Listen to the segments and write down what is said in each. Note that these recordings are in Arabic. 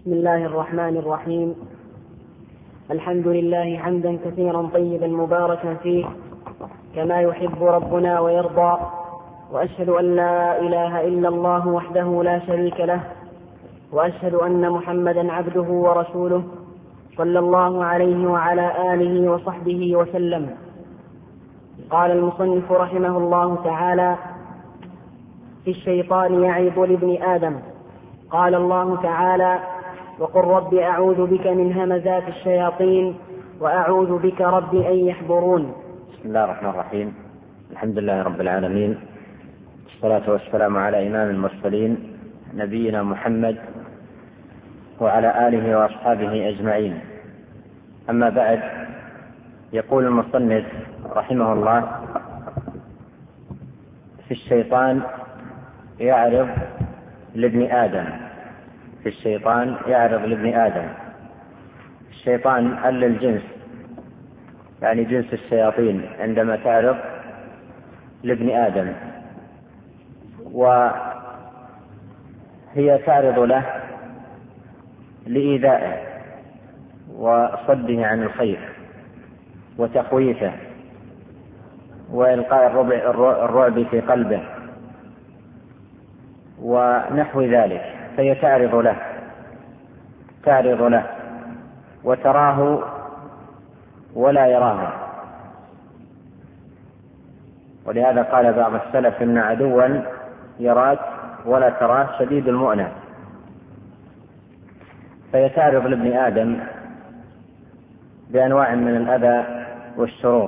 بسم الله الرحمن الرحيم. الحمد لله حمدا كثيرا طيبا مباركا فيه كما يحب ربنا ويرضى، وأشهد أن لا إله إلا الله وحده لا شريك له، وأشهد أن محمدا عبده ورسوله صلى الله عليه وعلى آله وصحبه وسلم. قال المصنف رحمه الله تعالى: في الشيطان يعظ لابن آدم. قال الله تعالى: وقل رب أعوذ بك من همزات الشياطين وأعوذ بك رب أن يحضرون. بسم الله الرحمن الرحيم. الحمد لله رب العالمين، والصلاة والسلام على إمام المرسلين نبينا محمد وعلى آله وأصحابه أجمعين. أما بعد، يقول المصنف رحمه الله: في الشيطان يعرض لابن آدم. في الشيطان يعرض لابن آدم. الشيطان أل الجنس، يعني جنس الشياطين عندما تعرض لابن آدم، وهي تعرض له لإيذائه وصده عن الخير وتخويفه وإلقاء الرعب في قلبه ونحو ذلك، فهي تعرض له وتراه ولا يراه. ولهذا قال بعض السلف: إن عدوا يراك ولا تراه شديد المؤنة. فهي تعرض لابن آدم بأنواع من الأذى والشرور،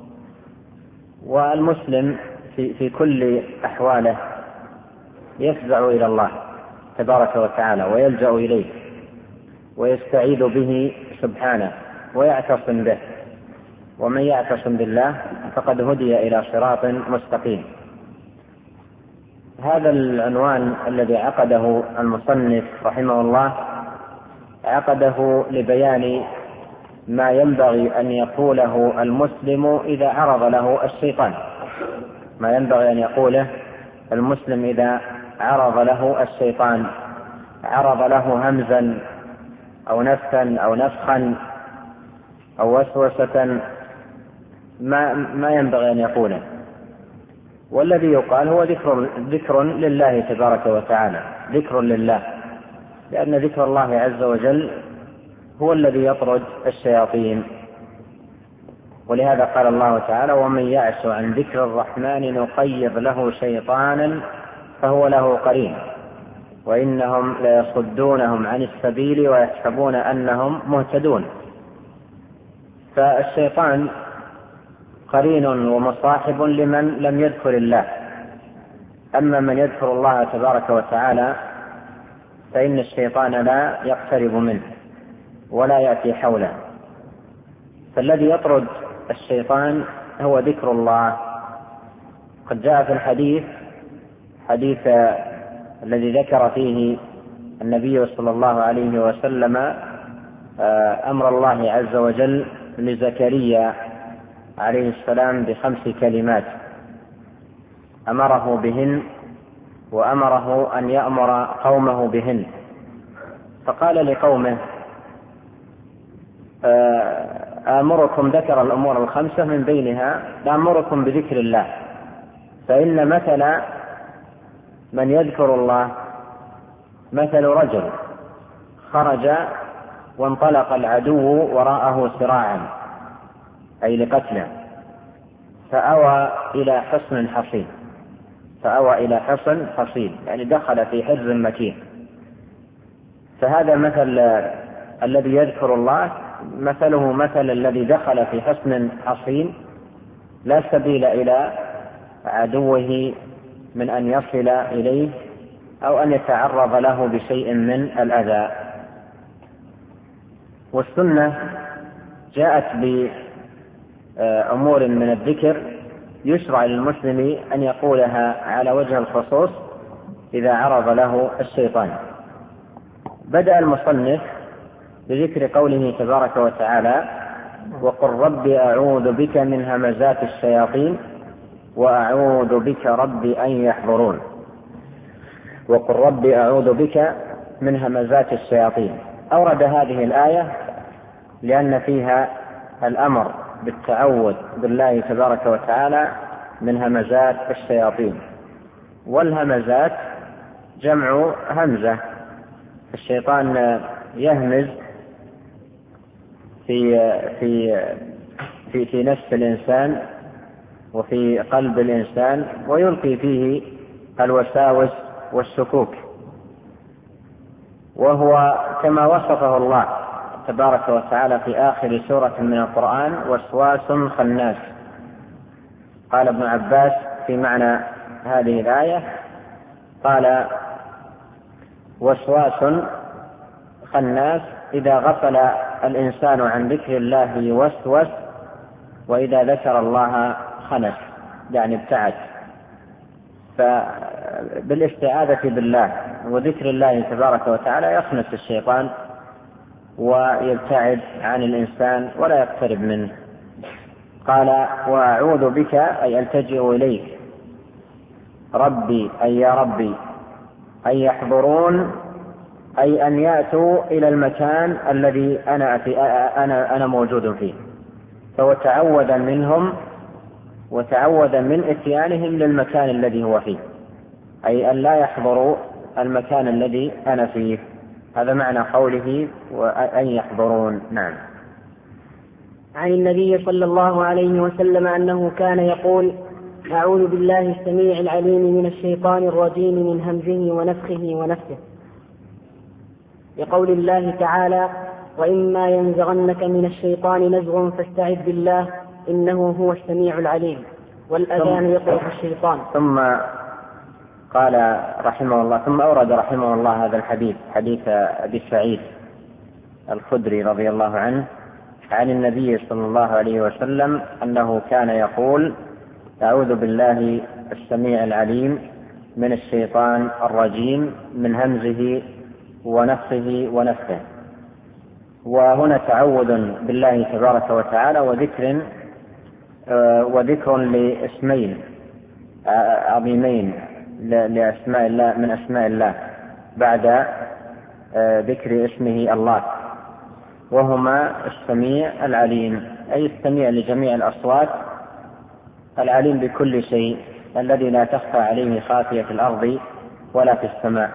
والمسلم في كل أحواله يفزع إلى الله تبارك وتعالى ويلجأ إليه ويستعيذ به سبحانه ويعتصم به، ومن يعتصم بالله فقد هدي إلى صراط مستقيم. هذا العنوان الذي عقده المصنف رحمه الله عقده لبيان ما ينبغي أن يقوله المسلم إذا عرض له الشيطان، ما ينبغي أن يقوله المسلم إذا عرض له الشيطان، عرض له همزا أو نفسا أو نفخا أو وسوسة، ما ينبغي أن يقوله. والذي يقال هو ذكر لله تبارك وتعالى، ذكر لله، لأن ذكر الله عز وجل هو الذي يطرد الشياطين. ولهذا قال الله تعالى: ومن يعش عن ذكر الرحمن نقيض له شيطانا فهو له قرين وإنهم ليصدونهم عن السبيل ويحسبون أنهم مهتدون. فالشيطان قرين ومصاحب لمن لم يذكر الله. أما من يذكر الله تبارك وتعالى فإن الشيطان لا يقترب منه ولا يأتي حوله. فالذي يطرد الشيطان هو ذكر الله. قد جاء في حديث الذي ذكر فيه النبي صلى الله عليه وسلم أمر الله عز وجل لزكريا عليه السلام ب5 كلمات أمره بهن، وأمره أن يأمر قومه بهن. فقال لقومه: آمركم، ذكر الأمور ال5 من بينها: آمركم بذكر الله، فإن مثل من يذكر الله مثل رجل خرج وانطلق العدو وراءه سراعا، أي لقتله، فأوى إلى حصن حصين، يعني دخل في حرز مكين. فهذا مثل الذي يذكر الله، مثله مثل الذي دخل في حصن حصين لا سبيل إلى عدوه من أن يصل إليه أو أن يتعرض له بشيء من الأذى. والسنة جاءت بأمور من الذكر يشرع للمسلم أن يقولها على وجه الخصوص إذا عرض له الشيطان. بدأ المصنف بذكر قوله تبارك وتعالى: وقل رب أعوذ بك من همزات الشياطين وأعوذ بك رب أن يحضرون. وقل رب أعوذ بك من همزات الشياطين. أورد هذه الآية لأن فيها الأمر بالتعوذ بالله تبارك وتعالى من همزات الشياطين. والهمزات جمع همزة، الشيطان يهمز في نفس الإنسان وفي قلب الإنسان ويلقي فيه الوساوس والشكوك، وهو كما وصفه الله تبارك وتعالى في آخر سورة من القرآن: وسواس خناس. قال ابن عباس في معنى هذه الآية، قال: وسواس خناس إذا غفل الإنسان عن ذكر الله يوسوس، وإذا ذكر الله خنس، يعني ابتعد. فبالاستعاذة بالله وذكر الله تبارك وتعالى يخنس الشيطان ويبتعد عن الإنسان ولا يقترب منه. قال: وأعوذ بك أي ألتجئ إليك، ربي أي يا ربي، أن يحضرون أي أن يأتوا إلى المكان الذي أنا موجود فيه. فهو تعوذ منهم وتعوذ من إتيانهم للمكان الذي هو فيه، أي أن لا يحضروا المكان الذي أنا فيه. هذا معنى قوله وأن يحضرون. نعم. عن النبي صلى الله عليه وسلم أنه كان يقول: أعوذ بالله السميع العليم من الشيطان الرجيم من همزه ونفخه ونفثه، لقول الله تعالى: وإما ينزغنك من الشيطان نزغ فاستعذ بالله إنه هو السميع العليم. والأذان يطرد الشيطان. ثم قال رحمه الله، ثم أورد رحمه الله هذا الحديث، حديث أبي سعيد الخدري رضي الله عنه عن النبي صلى الله عليه وسلم أنه كان يقول: أعوذ بالله السميع العليم من الشيطان الرجيم من همزه ونفخه ونفثه. وهنا تعوذ بالله تبارك وتعالى وذكر لاسمين عظيمين لأسماء الله من أسماء الله بعد ذكر اسمه الله، وهما السميع العليم، أي السميع لجميع الأصوات، العليم بكل شيء، الذي لا تخفى عليه خافية في الأرض ولا في السماء.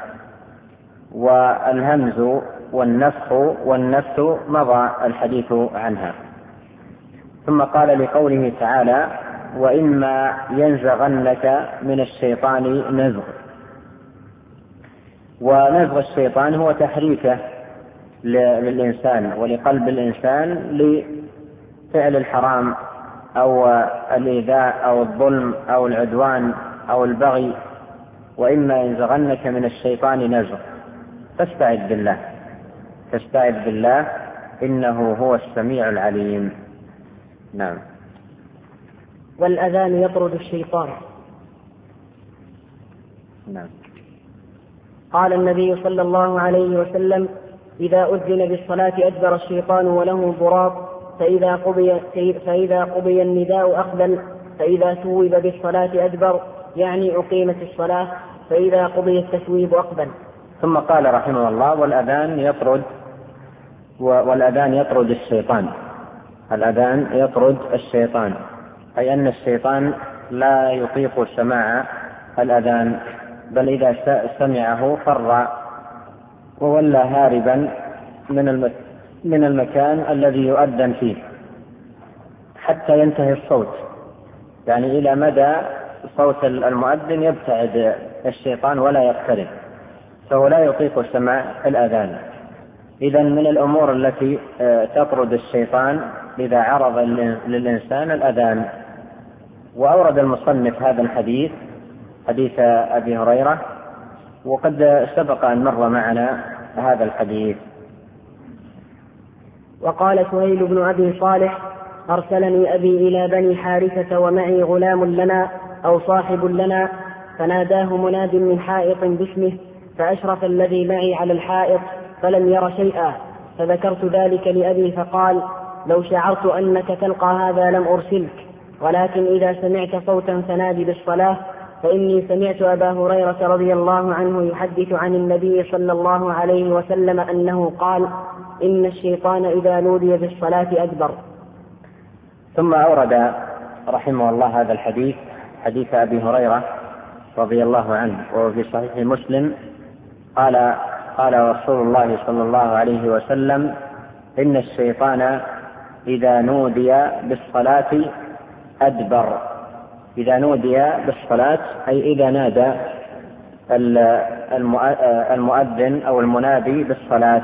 والهمز والنفخ والنفث مضى الحديث عنها. ثم قال لقوله تعالى: وإما ينزغنك من الشيطان نزغ. ونزغ الشيطان هو تحريكه للإنسان ولقلب الإنسان لفعل الحرام أو الإيذاء أو الظلم أو العدوان أو البغي. وإما ينزغنك من الشيطان نزغ فاستعذ بالله إنه هو السميع العليم. نعم. والأذان يطرد الشيطان. نعم. قال النبي صلى الله عليه وسلم: إذا أذن بالصلاة أدبر الشيطان وله ضراط، فإذا قضي النداء أقبل، فإذا ثوب بالصلاة أدبر، يعني أقيمت الصلاة، فإذا قضي التثويب أقبل. ثم قال رحمه الله: والأذان يطرد الشيطان. الأذان يطرد الشيطان، أي أن الشيطان لا يطيق سماع الأذان، بل إذا سمعه فر وولى هاربا من المكان الذي يؤذن فيه حتى ينتهي الصوت، يعني إلى مدى صوت المؤذن يبتعد الشيطان ولا يقترب، فهو لا يطيق سماع الأذان. إذن من الأمور التي تطرد الشيطان إذا عرض للإنسان الأذان. وأورد المصنف هذا الحديث، حديث أبي هريرة، وقد سبق أن مر معنا هذا الحديث. وقال سهيل بن أبي صالح: أرسلني أبي إلى بني حارثة ومعي غلام لنا أو صاحب لنا، فناداه مناد من حائط باسمه، فأشرف الذي معي على الحائط فلم ير شيئا، فذكرت ذلك لأبي فقال: لو شعرت أنك تلقى هذا لم أرسلك، ولكن إذا سمعت صوتا فنادي بالصلاة، فإني سمعت أبا هريرة رضي الله عنه يحدث عن النبي صلى الله عليه وسلم أنه قال: إن الشيطان إذا نودي بالصلاة أدبر. ثم أورد رحمه الله هذا الحديث، حديث أبي هريرة رضي الله عنه، وهو في صحيح مسلم، قال رسول الله صلى الله عليه وسلم: إن الشيطان إذا نودي بالصلاة أدبر. إذا نودي بالصلاة أي إذا نادى المؤذن أو المنادي بالصلاة،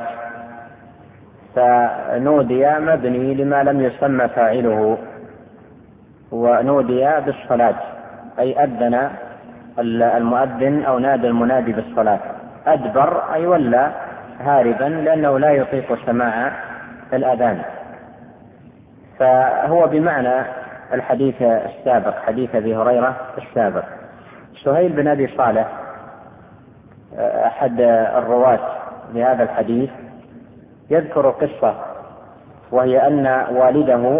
فنودي مبني لما لم يسمى فاعله، ونودي بالصلاة أي أذن المؤذن أو نادى المنادي بالصلاة. أدبر أي ولى هاربا لأنه لا يطيق سماع الأذان. فهو بمعنى الحديث السابق، حديث أبي هريرة السابق. سهيل بن أبي صالح أحد الرواة لهذا الحديث يذكر قصة، وهي أن والده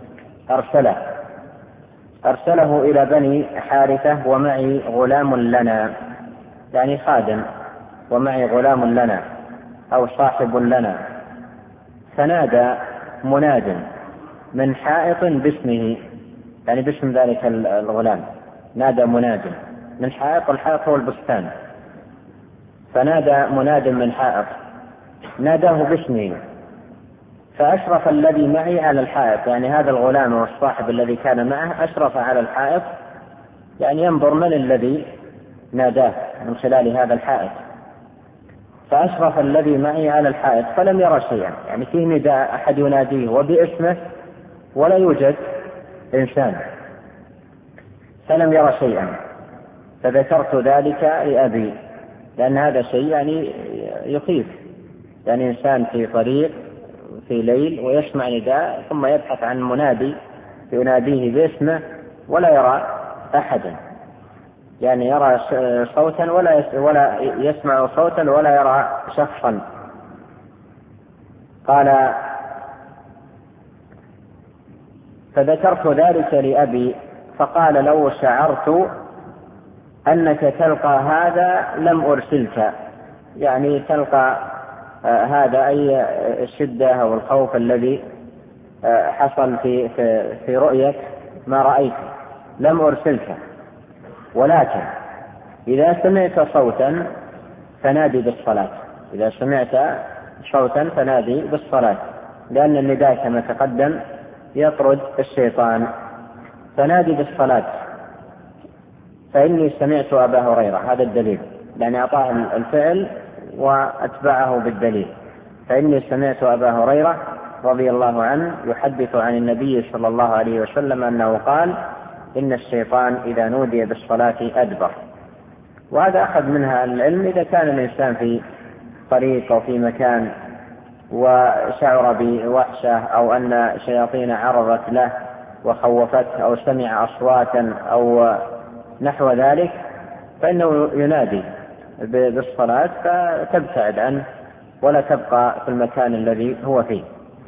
أرسله إلى بني حارثة ومعي غلام لنا، يعني خادم، ومعي غلام لنا أو صاحب لنا، فنادى مناد من حائط باسمه، يعني باسم ذلك الغلام، نادى مناد من حائط، الحائط هو البستان، فنادى مناد من حائط، ناداه باسمه، فأشرف الذي معي على الحائط، يعني هذا الغلام والصاحب الذي كان معه أشرف على الحائط، يعني ينظر من الذي ناداه من خلال هذا الحائط. فأشرف الذي معي على الحائط فلم يرى شيئا، يعني فيه نداء أحد يناديه وباسمه ولا يوجد إنسان، فلم يرى شيئا. فذكرت ذلك لأبي، لأن هذا شيء يعني يخيف، يعني إنسان في طريق في ليل ويسمع نداء ثم يبحث عن منادي يناديه باسمه ولا يرى أحدا، يعني يرى صوتا ولا يسمع صوتا ولا يرى شخصا. قال: فذكرت ذلك لأبي فقال: لو شعرت أنك تلقى هذا لم أرسلك، يعني تلقى هذا أي الشدة أو الخوف الذي حصل في رؤية ما رأيت لم أرسلك، ولكن إذا سمعت صوتا فنادي بالصلاة. إذا سمعت صوتا فنادي بالصلاة، لأن النداء كما تقدم يطرد الشيطان، فنادي بالصلاة. فإني سمعت أبا هريرة، هذا الدليل، لأن أعطاه الفعل وأتبعه بالدليل. فإني سمعت أبا هريرة رضي الله عنه يحدث عن النبي صلى الله عليه وسلم أنه قال: إن الشيطان إذا نودي بالصلاة أدبر. وهذا أخذ منها العلم إذا كان الإنسان في طريق أو في مكان وشعر بوحشة أو أن شياطين عرضت له وخوفته أو سمع أصواتا أو نحو ذلك، فإنه ينادي بالصلاة فتبتعد عنه ولا تبقى في المكان الذي هو فيه.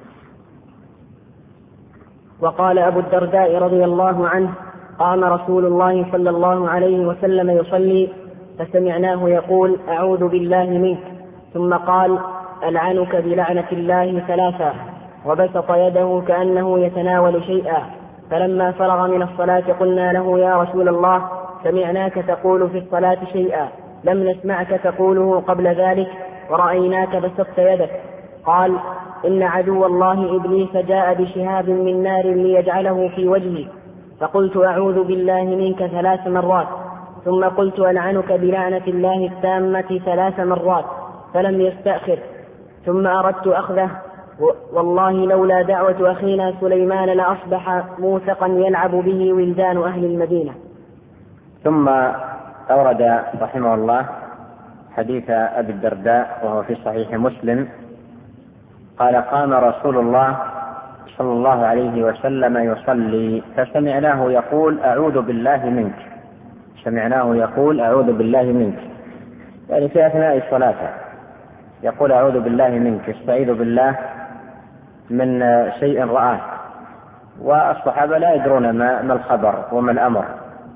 وقال أبو الدرداء رضي الله عنه: قام رسول الله صلى الله عليه وسلم يصلي فسمعناه يقول: أعوذ بالله منك، ثم قال: ألعنك بلعنة الله ثلاثا، وبسط يده كأنه يتناول شيئا. فلما فرغ من الصلاة قلنا له: يا رسول الله، سمعناك تقول في الصلاة شيئا لم نسمعك تقوله قبل ذلك، ورأيناك بسطت يدك. قال: إن عدو الله إبليس جاء بشهاب من نار ليجعله في وجهي، فقلت: أعوذ بالله منك 3 مرات، ثم قلت: ألعنك بلعنة الله التامة 3 مرات، فلم يستأخر. ثم أردت أخذه، والله لولا دعوة أخينا سليمان لأصبح موثقا يلعب به ولدان أهل المدينة. ثم أورد رحمه الله حديث أبي الدرداء وهو في صحيح مسلم قال: قام رسول الله صلى الله عليه وسلم يصلي فسمعناه يقول: أعوذ بالله منك. سمعناه يقول: أعوذ بالله منك، يعني في أثناء صلاته يقول: أعوذ بالله منك، استعيذ بالله من شيء رآه. والصحابة لا يدرون ما الخبر وما الأمر،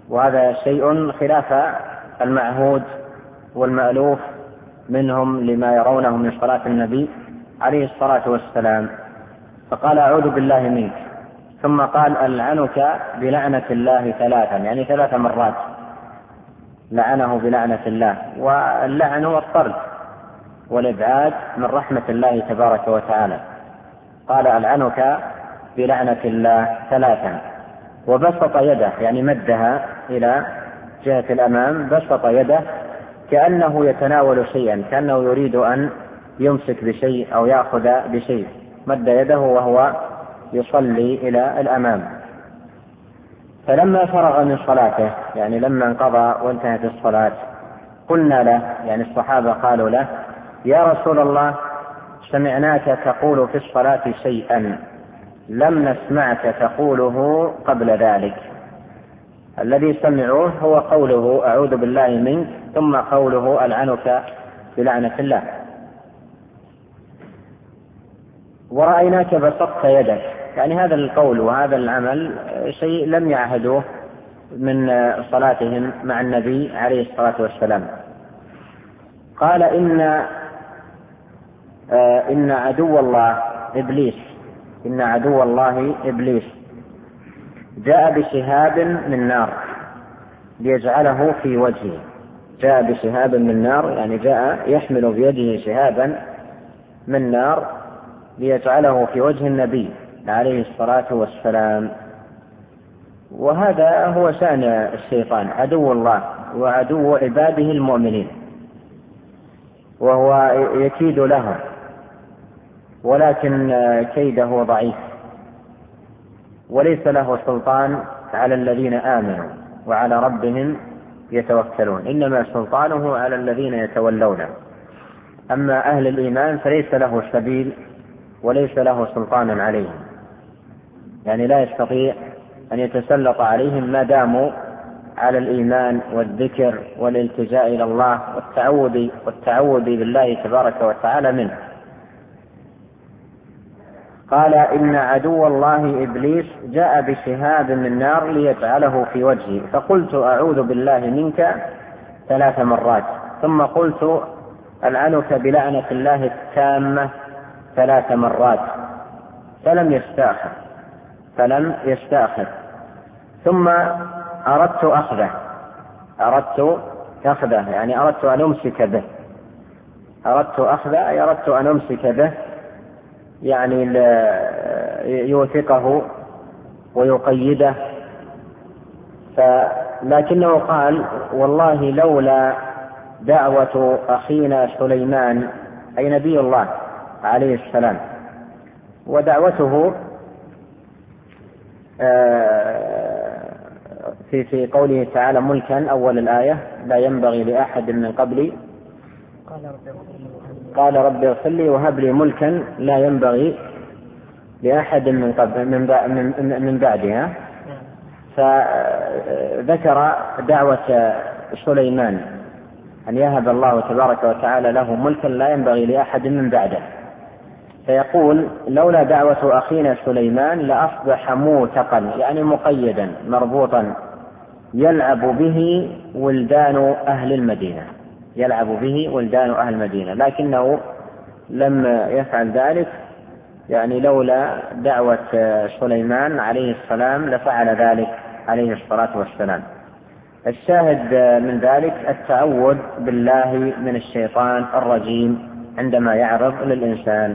وهذا شيء خلاف المعهود والمألوف منهم لما يرونه من صلاة النبي عليه الصلاة والسلام. فقال أعوذ بالله منك، ثم قال ألعنك بلعنة الله ثلاثا، يعني 3 مرات لعنه بلعنة الله. واللعن هو الطرد والإبعاد من رحمة الله تبارك وتعالى. قال ألعنك بلعنة الله ثلاثا، وبسط يده يعني مدها إلى جهة الأمام، بسط يده كأنه يتناول شيئا، كأنه يريد أن يمسك بشيء أو يأخذ بشيء، مد يده وهو يصلي إلى الأمام. فلما فرغ من صلاته، يعني لما انقضى وانتهت الصلاة، قلنا له، يعني الصحابة قالوا له: يا رسول الله، سمعناك تقول في الصلاة شيئا لم نسمعك تقوله قبل ذلك. الذي سمعوه هو قوله أعوذ بالله منك، ثم قوله ألعنك بلعنة الله. ورأيناك بسطت يدك، يعني هذا القول وهذا العمل شيء لم يعهدوه من صلاتهم مع النبي عليه الصلاة والسلام. قال إن عدو الله إبليس، إن عدو الله إبليس جاء بشهاب من نار ليجعله في وجهه. جاء بشهاب من نار، يعني جاء يحمل بيده شهابا من نار ليجعله في وجه النبي عليه الصلاة والسلام. وهذا هو شأن الشيطان، عدو الله وعدو عباده المؤمنين، وهو يكيد لهم، ولكن كيده ضعيف، وليس له سلطان على الذين آمنوا وعلى ربهم يتوكلون، إنما سلطانه على الذين يتولونه. أما أهل الإيمان فليس له سبيل وليس له سلطان عليهم، يعني لا يستطيع أن يتسلط عليهم ما داموا على الإيمان والذكر والالتجاء إلى الله والتعوذ بالله تبارك وتعالى منه. قال إن عدو الله إبليس جاء بشهاب من نار ليجعله في وجهي، فقلت أعوذ بالله منك 3 مرات، ثم قلت ألعنك بلعنة الله التامة 3 مرات، فلم يستأخر. ثم أردت أخذه، يعني أردت أن أمسك به، يعني يوثقه ويقيده. لكنه قال: والله لولا دعوة أخينا سليمان، أي نبي الله عليه السلام، ودعوته في قوله تعالى ملكا أول الآية: لا ينبغي لأحد من قبلي، قال رب اغفر لي وهب لي ملكا لا ينبغي لأحد من بعدها. فذكر دعوة سليمان أن يهب الله تبارك وتعالى له ملكا لا ينبغي لأحد من بعده، فيقول: لولا دعوة أخينا سليمان لأصبح موثقا، يعني مقيدا مربوطا، يلعب به ولدان أهل المدينة، لكنه لم يفعل ذلك، يعني لولا دعوة سليمان عليه السلام لفعل ذلك عليه الصلاة والسلام. الشاهد من ذلك التعوذ بالله من الشيطان الرجيم عندما يعرض للإنسان.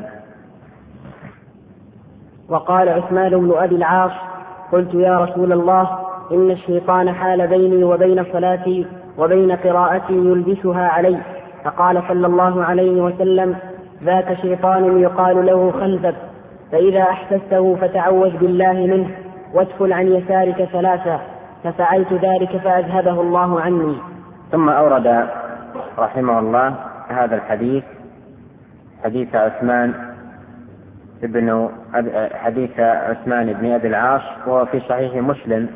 وقال عثمان بن أبي العاص: قلت يا رسول الله، إن الشيطان حال بيني وبين صلاتي وبين قراءتي يلبسها علي. فقال صلى الله عليه وسلم: ذاك شيطان يقال له خنزب، فإذا أحسسته فتعوذ بالله منه وادخل عن يسارك 3. ففعلت ذلك فأذهبه الله عني. ثم أورد رحمه الله هذا الحديث، حديث عثمان بن أبي العاص، وهو في صحيح مسلم.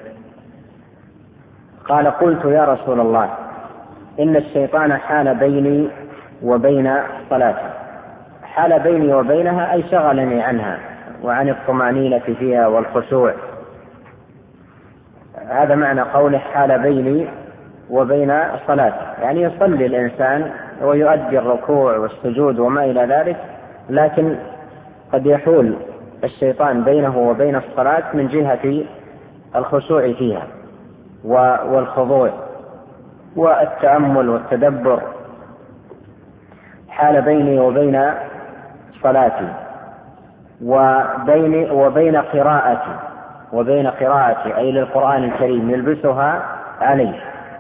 قال: قلت يا رسول الله، إن الشيطان حال بيني وبين صلاتي. حال بيني وبينها أي شغلني عنها وعن الطمأنينة فيها والخشوع. هذا معنى قوله حال بيني وبين الصلاة، يعني يصلي الإنسان ويؤدي الركوع والسجود وما إلى ذلك، لكن قد يحول الشيطان بينه وبين الصلاة من جهة الخشوع فيها والخضوع والتأمل والتدبر. حال بيني وبين صلاتي وبين قراءتي أي للقرآن الكريم يلبسها عليه،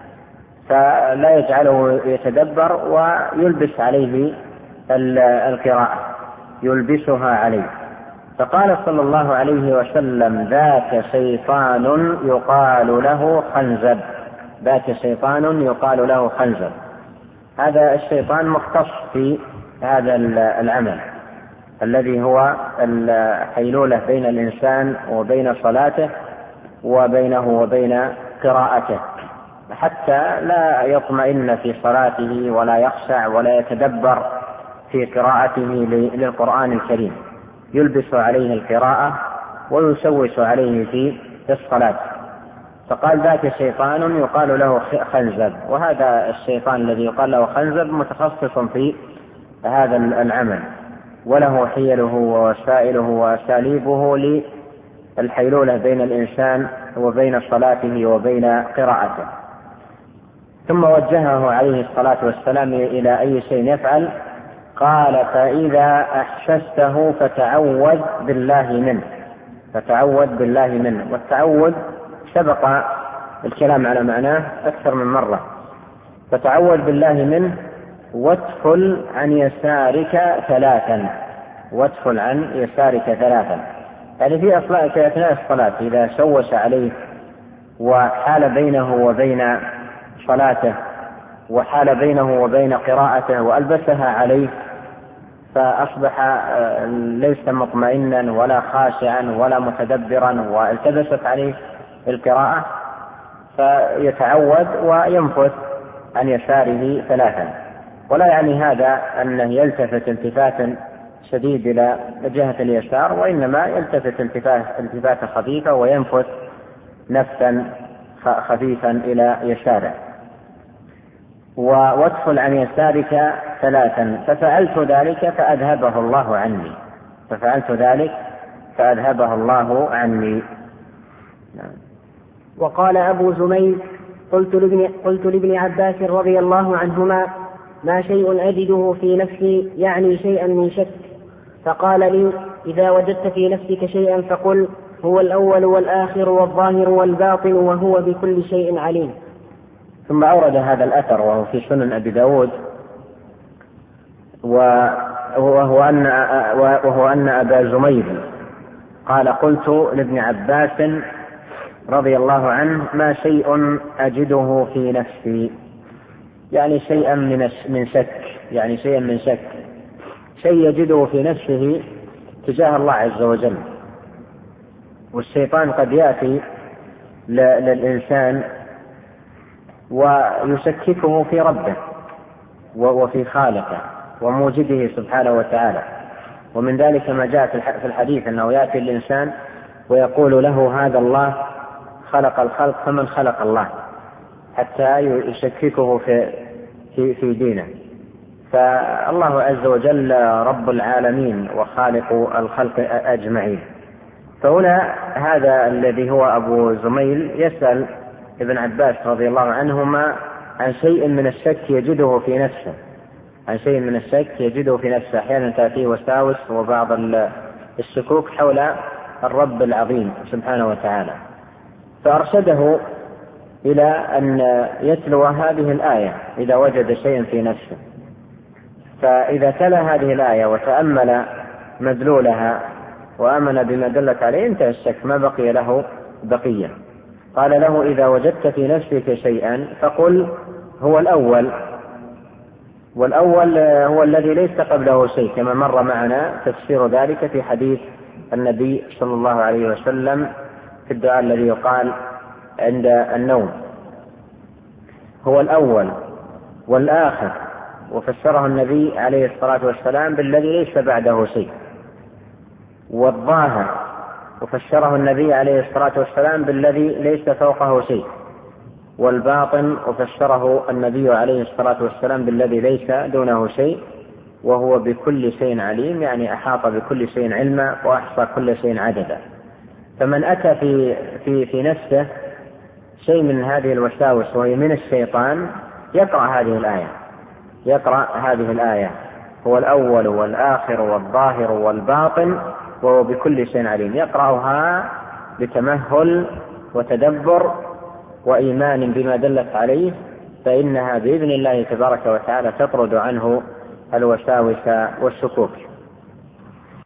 فلا يجعله يتدبر ويلبس عليه القراءة، يلبسها عليه. فقال صلى الله عليه وسلم: ذاك شيطان يقال له خنزب. ذاك شيطان يقال له خنزب. هذا الشيطان مختص في هذا العمل الذي هو الحيلولة بين الإنسان وبين صلاته وبينه وبين قراءته، حتى لا يطمئن في صلاته ولا يخشع ولا يتدبر في قراءته للقرآن الكريم، يلبس عليه القراءة ويشوش عليه في الصلاة. فقال: ذاك شيطان يقال له خنزب. وهذا الشيطان الذي يقال له خنزب متخصص في هذا العمل، وله حيله ووسائله وأساليبه للحيلولة بين الإنسان وبين صلاته وبين قراءته. ثم وجهه عليه الصلاة والسلام إلى أي شيء يفعل. قال: فإذا أحسسته فتعوذ بالله منه. فتعوذ بالله منه. والتعوذ سبق الكلام على معناه أكثر من مرة. فتعوذ بالله منه وادخل عن يسارك ثلاثا. وادخل عن يسارك ثلاثا، يعني في أثناء الصلاة إذا شوش عليه وحال بينه وبين صلاته وحال بينه وبين قراءته وألبسها عليه، فأصبح ليس مطمئنا ولا خاشعا ولا متدبرا والتبست عليه القراءة، فيتعود وينفث عن يساره ثلاثا. ولا يعني هذا أنه يلتفت التفاتا شديد إلى جهة اليسار، وإنما يلتفت التفاتا خفيفة وينفث نفسا خفيفا إلى يساره. وادخل عن يسارك ثلاثا. ففعلت ذلك فأذهبه الله عني. ففعلت ذلك فأذهبه الله عني. وقال أبو زميل: قلت لابن عباس رضي الله عنهما: ما شيء أجده في نفسي يعني شيئا من شك. فقال لي: إذا وجدت في نفسك شيئا فقل: هو الأول والآخر والظاهر والباطن وهو بكل شيء عليم. ثم أورد هذا الأثر وهو في سنن أبي داود، وهو أن أبا زميل قال: قلت لابن عباس رضي الله عنه: ما شيء أجده في نفسي، يعني شيئا من شك، يعني شيئا من شك، شيء يجده في نفسه تجاه الله عز وجل. والشيطان قد يأتي للإنسان ويشككه في ربه وفي خالقه وموجده سبحانه وتعالى. ومن ذلك ما جاء في الحديث أنه يأتي الإنسان ويقول له: هذا الله خلق الخلق فمن خلق الله، حتى يشككه في دينه. فالله عز وجل رب العالمين وخالق الخلق أجمعين. فهنا هذا الذي هو أبو زميل يسأل ابن عباس رضي الله عنهما عن شيء من الشك يجده في نفسه، عن شيء من الشك يجده في نفسه. أحيانا تأتيه وساوس وبعض الشكوك حول الرب العظيم سبحانه وتعالى، فأرشده إلى أن يتلو هذه الآية إذا وجد شيئا في نفسه. فإذا تلا هذه الآية وتأمل مدلولها وآمن بما دلت عليه انتهى الشك، ما بقي له بقية. قال له: إذا وجدت في نفسك شيئا فقل هو الأول، والأول هو الذي ليس قبله شيء، كما مر معنا تفسير ذلك في حديث النبي صلى الله عليه وسلم في الدعاء الذي يقال عند النوم. هو الأول والآخر، وفسره النبي عليه الصلاة والسلام بالذي ليس بعده شيء، والظاهر وفسره النبي عليه الصلاة والسلام بالذي ليس فوقه شيء، والباطن وفسره النبي عليه الصلاة والسلام بالذي ليس دونه شيء، وهو بكل شيء عليم، يعني أحاط بكل شيء علما وأحصى كل شيء عددا. فمن أتى في نفسه شيء من هذه الوساوس وهي من الشيطان يقرأ هذه الآية: هو الأول والآخر والظاهر والباطن وهو بكل شيء عليم، يقرأها بتمهل وتدبر وإيمان بما دلت عليه، فإنها بإذن الله تبارك وتعالى تطرد عنه الوساوس والشكوك.